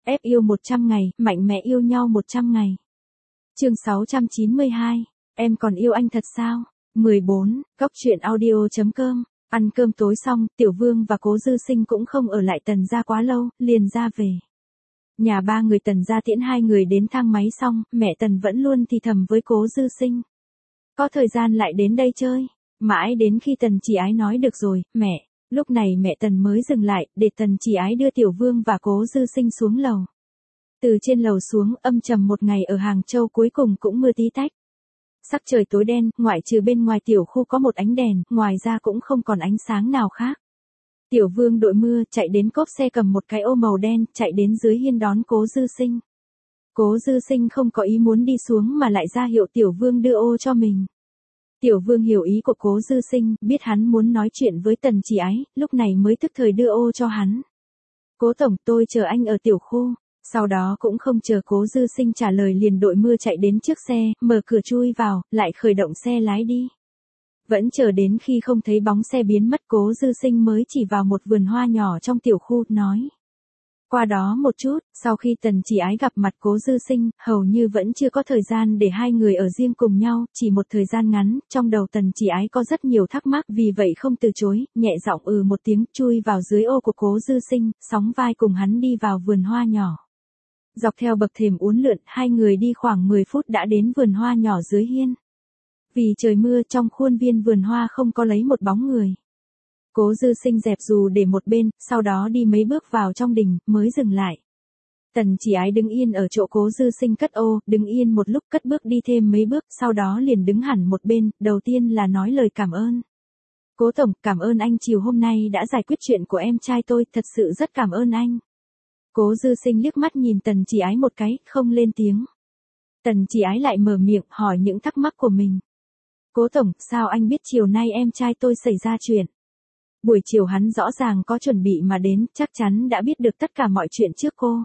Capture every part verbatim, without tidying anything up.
Ép yêu một trăm ngày, mạnh mẽ yêu nhau một trăm ngày. Chương sáu trăm chín mươi hai, em còn yêu anh thật sao? mười bốn, Góc truyện audio chấm com. Ăn cơm tối xong, Tiểu Vương và Cố Dư Sinh cũng không ở lại Tần gia quá lâu, liền ra về. Nhà ba người Tần gia tiễn hai người đến thang máy xong, mẹ Tần vẫn luôn thì thầm với Cố Dư Sinh. Có thời gian lại đến đây chơi. Mãi đến khi Tần Chỉ Ái nói được rồi, mẹ. Lúc này mẹ Tần mới dừng lại, để Tần Chỉ Ái đưa Tiểu Vương và Cố Dư Sinh xuống lầu. Từ trên lầu xuống, âm trầm một ngày ở Hàng Châu cuối cùng cũng mưa tí tách. Sắc trời tối đen, ngoại trừ bên ngoài tiểu khu có một ánh đèn, ngoài ra cũng không còn ánh sáng nào khác. Tiểu Vương đội mưa, chạy đến cốp xe cầm một cái ô màu đen, chạy đến dưới hiên đón Cố Dư Sinh. Cố Dư Sinh không có ý muốn đi xuống mà lại ra hiệu Tiểu Vương đưa ô cho mình. Tiểu Vương hiểu ý của Cố Dư Sinh, biết hắn muốn nói chuyện với Tần Chỉ Ái, lúc này mới tức thời đưa ô cho hắn. Cố tổng, tôi chờ anh ở tiểu khu. Sau đó cũng không chờ Cố Dư Sinh trả lời liền đội mưa chạy đến trước xe, mở cửa chui vào, lại khởi động xe lái đi. Vẫn chờ đến khi không thấy bóng xe biến mất, Cố Dư Sinh mới chỉ vào một vườn hoa nhỏ trong tiểu khu, nói. Qua đó một chút, sau khi Tần Chỉ Ái gặp mặt Cố Dư Sinh, hầu như vẫn chưa có thời gian để hai người ở riêng cùng nhau, chỉ một thời gian ngắn, trong đầu Tần Chỉ Ái có rất nhiều thắc mắc, vì vậy không từ chối, nhẹ giọng ừ một tiếng, chui vào dưới ô của Cố Dư Sinh, sóng vai cùng hắn đi vào vườn hoa nhỏ. Dọc theo bậc thềm uốn lượn, hai người đi khoảng mười phút đã đến vườn hoa nhỏ dưới hiên. Vì trời mưa, trong khuôn viên vườn hoa không có lấy một bóng người. Cố Dư Sinh dẹp dù để một bên, sau đó đi mấy bước vào trong đình, mới dừng lại. Tần Chỉ Ái đứng yên ở chỗ Cố Dư Sinh cất ô, đứng yên một lúc cất bước đi thêm mấy bước, sau đó liền đứng hẳn một bên, đầu tiên là nói lời cảm ơn. Cố tổng, cảm ơn anh chiều hôm nay đã giải quyết chuyện của em trai tôi, thật sự rất cảm ơn anh. Cố Dư Sinh liếc mắt nhìn Tần Chỉ Ái một cái, không lên tiếng. Tần Chỉ Ái lại mở miệng, hỏi những thắc mắc của mình. Cố tổng, sao anh biết chiều nay em trai tôi xảy ra chuyện? Buổi chiều hắn rõ ràng có chuẩn bị mà đến, chắc chắn đã biết được tất cả mọi chuyện trước cô.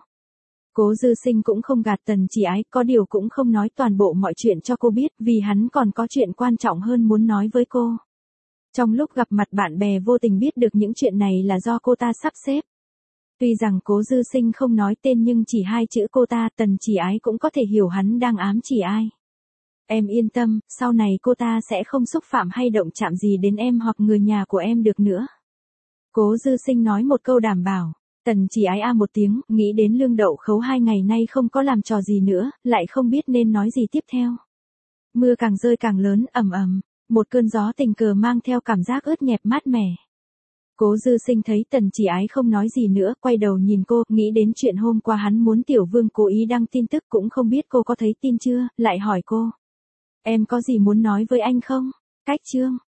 Cố Dư Sinh cũng không gạt Tần Chỉ Ái, có điều cũng không nói toàn bộ mọi chuyện cho cô biết, vì hắn còn có chuyện quan trọng hơn muốn nói với cô. Trong lúc gặp mặt bạn bè vô tình biết được những chuyện này là do cô ta sắp xếp. Tuy rằng Cố Dư Sinh không nói tên nhưng chỉ hai chữ cô ta, Tần Chỉ Ái cũng có thể hiểu hắn đang ám chỉ ai. Em yên tâm, sau này cô ta sẽ không xúc phạm hay động chạm gì đến em hoặc người nhà của em được nữa. Cố Dư Sinh nói một câu đảm bảo. Tần Chỉ Ái a một tiếng, nghĩ đến Lương Đậu Khấu hai ngày nay không có làm trò gì nữa, lại không biết nên nói gì tiếp theo. Mưa càng rơi càng lớn, ầm ầm, một cơn gió tình cờ mang theo cảm giác ướt nhẹp mát mẻ. Cố Dư Sinh thấy Tần Chỉ Ái không nói gì nữa, quay đầu nhìn cô, nghĩ đến chuyện hôm qua hắn muốn Tiểu Vương cố ý đăng tin tức, cũng không biết cô có thấy tin chưa, lại hỏi cô. Em có gì muốn nói với anh không? Cách chương.